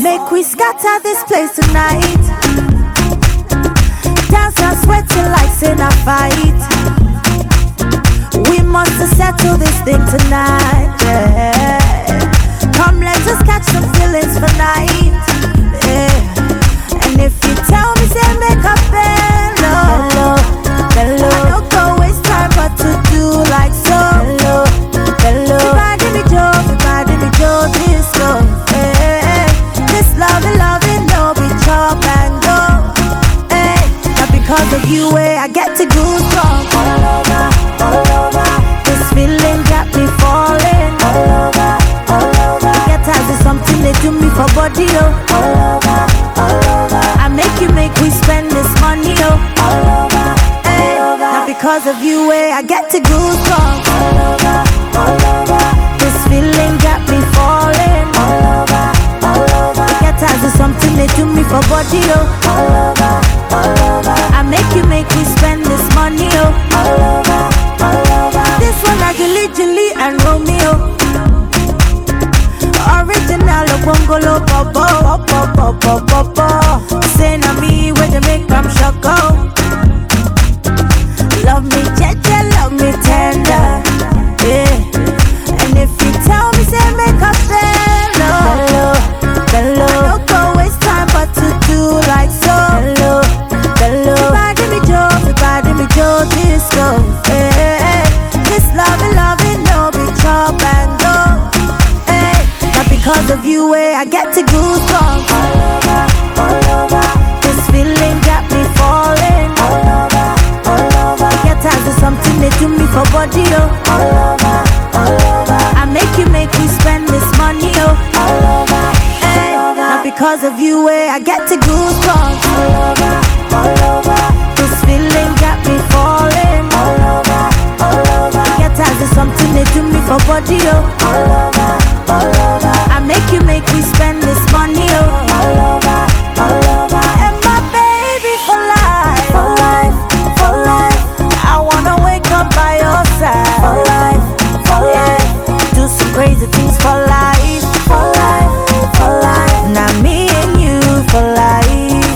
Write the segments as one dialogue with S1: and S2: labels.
S1: Make we scatter this place tonight. Dance and sweat till like sin a fight. We must settle this thing tonight, yeah. Come, let us catch some feelings for night, yeah. And if you tell me, say make a hello, hello, I don't go waste time but to do like so. Hello, hello. Everybody me Joe, this go, hey. This loving, no be chop and go, hey. Not because of you, I get to goosebumps all over. This feeling got me falling all over. Get as is something they do me for body, oh. All over. I make we spend this money, oh. All over. Hey. Not because of you, I get to goosebumps all over. This feeling got me falling all over. Get as is something they do me for body, oh. All over. I make we spend this money, oh. All over. This one I Julie and Romeo. Original Bongolo Popo. Say na me where they make them shock, oh. Love me jeje, love me tender, yeah. And if you tell me, say make a hello. I don't go waste time but to do like so. Hello. Everybody me Joe, this go, hey. This loving, no be chop and go, hey. Not because of you, I get to goosebumps all over. This feeling got me falling all over. Get as is something they do me for body, oh. All over. I make we spend this money, oh. All over. Hey. Not because of you, I get to goosebumps all over. This feeling got me falling all over. Get as is something they do me for body, oh. All over. I make we spend this money, oh. All over. And my baby for life. I wanna wake up by your side for life. Do some crazy things for life. Now me and you for life.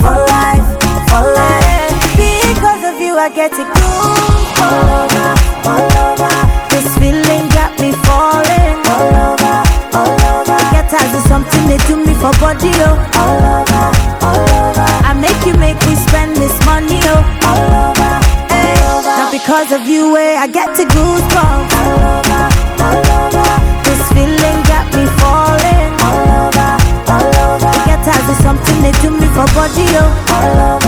S1: Because of you I get to go all over. This feeling got me falling all over. Get as is something they do me for body, oh. All over. I make we spend this money, oh. All over. Hey. Not because of you, I get to goosebumps all over. This feeling got me falling all over. Get as is something they do me for body, oh. All over.